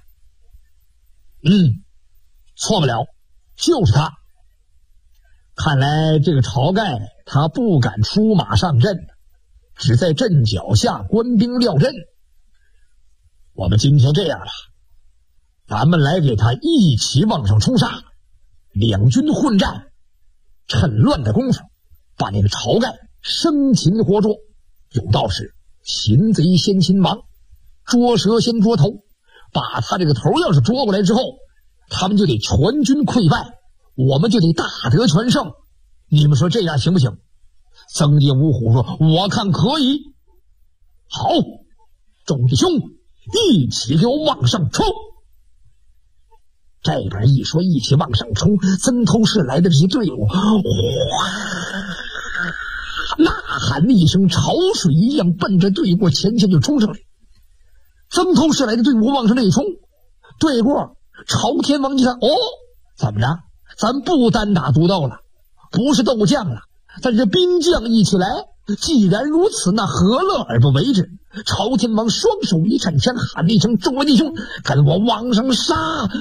错不了，就是他。看来这个晁盖他不敢出马上阵，只在阵脚下官兵料阵。我们今天这样了，咱们来给他一起往上冲杀，两军混战，趁乱的功夫把那个晁盖生擒活捉。有道是擒贼先擒王，捉蛇先捉头，把他这个头要是捉过来之后，他们就得全军溃败，我们就得大得全胜。你们说这样行不行？曾家五虎说我看可以。好，众弟兄一起给我往上冲。这边一说一起往上冲，曾头市来的这些队伍呐喊了一声，潮水一样奔着对过前线就冲上来。曾头市来的队伍往上这一冲，对过朝天王一看，怎么着？咱不单打独斗了，不是斗将了，咱这兵将一起来。既然如此，那何乐而不为之？朝天王双手一颤枪，喊了一声：“众位弟兄，跟我往上杀！”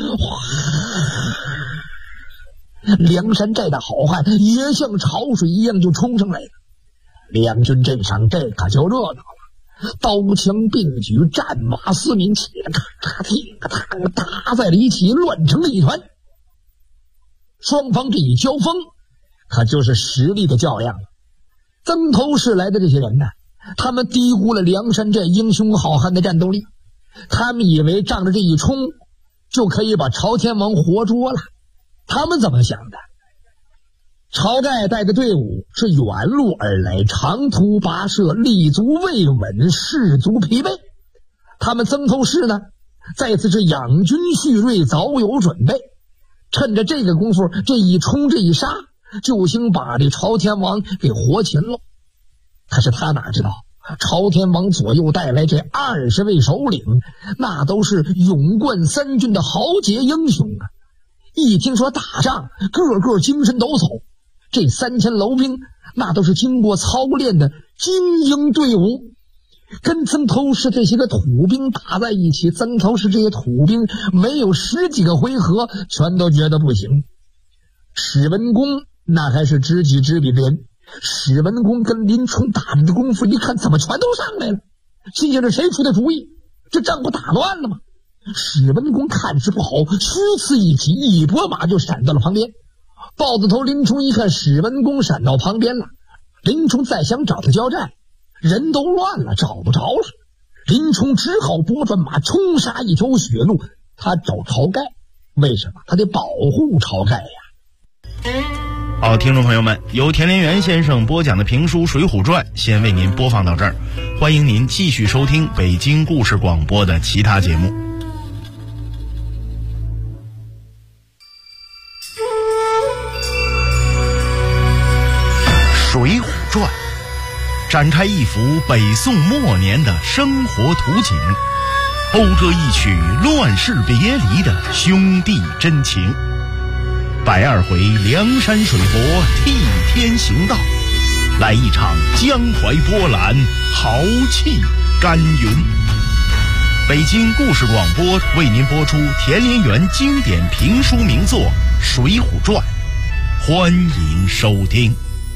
梁山寨的好汉也像潮水一样就冲上来了。两军阵上这可就热闹了，刀枪并举，战马嘶鸣，铁咔咔铁咔咔打在了一起，乱成了一团。双方这一交锋，可就是实力的较量了。曾头市来的这些人呢，他们低估了梁山寨英雄好汉的战斗力，他们以为仗着这一冲就可以把朝天王活捉了。他们怎么想的？晁盖带的队伍是远路而来，长途跋涉，立足未稳，士卒疲惫。他们曾头市呢，再次是养军蓄锐，早有准备，趁着这个功夫，这一冲这一杀，就兴把这朝天王给活擒了。可是他哪知道，朝天王左右带来这20位首领，那都是勇冠三军的豪杰英雄啊！一听说打仗，个个精神抖擞。这3000楼兵，那都是经过操练的精英队伍，跟曾头市这些个土兵打在一起，曾头市这些土兵没有10几个回合，全都觉得不行。史文恭那还是知己知彼的人，史文恭跟林冲打的功夫一看，怎么全都上来了？心想这谁出的主意？这仗不打乱了吗？史文恭看势不好，虚刺一起，一拨马就闪到了旁边。豹子头林冲一看史文恭闪到旁边了，林冲再想找他交战，人都乱了，找不着了。林冲只好拨转马冲杀一条血路，他找晁盖。为什么？他得保护晁盖呀。 好，听众朋友们，由田连元先生播讲的评书《水浒传》先为您播放到这儿，欢迎您继续收听北京故事广播的其他节目。《水浒传》展开一幅北宋末年的生活图景，讴歌一曲乱世别离的兄弟真情。120回梁山水泊替天行道，来一场江淮波澜，豪气干云。北京故事广播为您播出田连元经典评书名作《水浒传》，欢迎收听。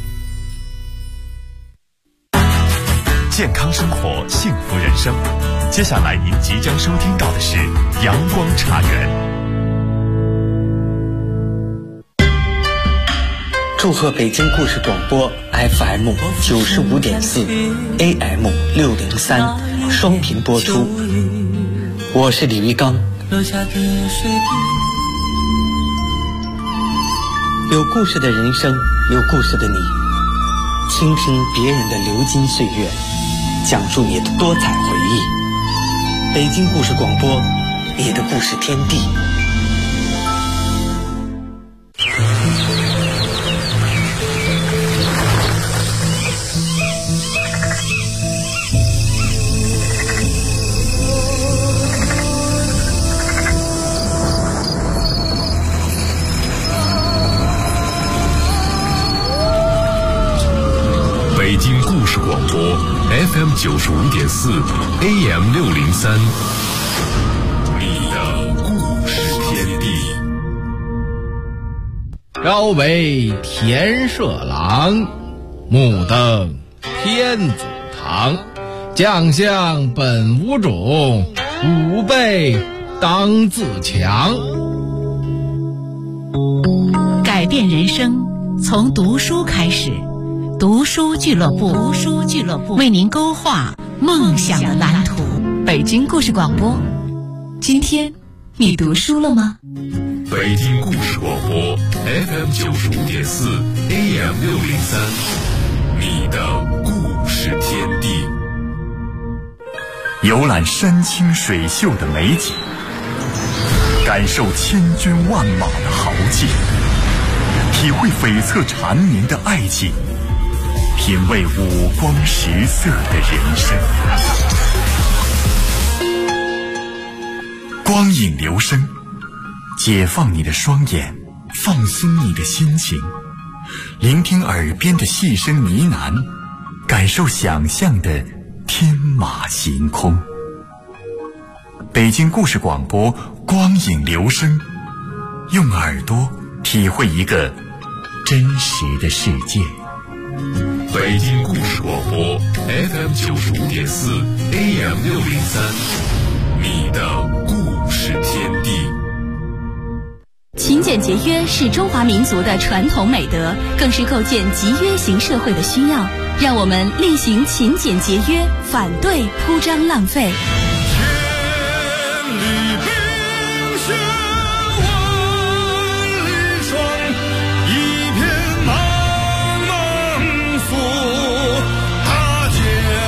健康生活，幸福人生。接下来您即将收听到的是阳光茶园。 祝贺北京故事广播 FM 95.4 AM 603双频播出。我是李玉刚。有故事的人生，有故事的你，倾听别人的流金岁月，讲述你的多彩回忆。北京故事广播，你的故事天地。 播 FM 95.4 AM 603，你的故事天地。 朝为田舍郎，目登天子堂。将相本无种，吾辈当自强。 改变人生从读书开始，读书俱乐部为您勾画梦想的蓝图。 北京故事广播，今天你读书了吗？ 北京故事广播 FM 95.4 AM 603，你的故事天地。 游览山清水秀的美景，感受千军万马的豪气，体会悱恻缠绵的爱情，品味五光十色的人生。光影流声，解放你的双眼，放松你的心情，聆听耳边的细声呢喃，感受想象的天马行空。北京故事广播，光影流声，用耳朵体会一个真实的世界。 北京故事广播 FM 95.4 AM 603，你的故事天地。 勤俭节约是中华民族的传统美德，更是构建集约型社会的需要。让我们厉行勤俭节约，反对铺张浪费。 千里冰雪万里霜，一片茫茫锁大江。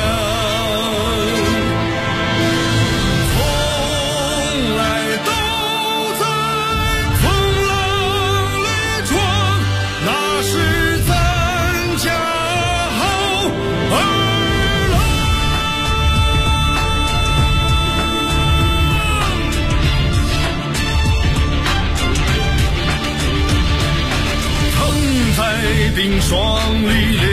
从来都在风浪里闯，那是咱家好儿郎。曾在冰霜里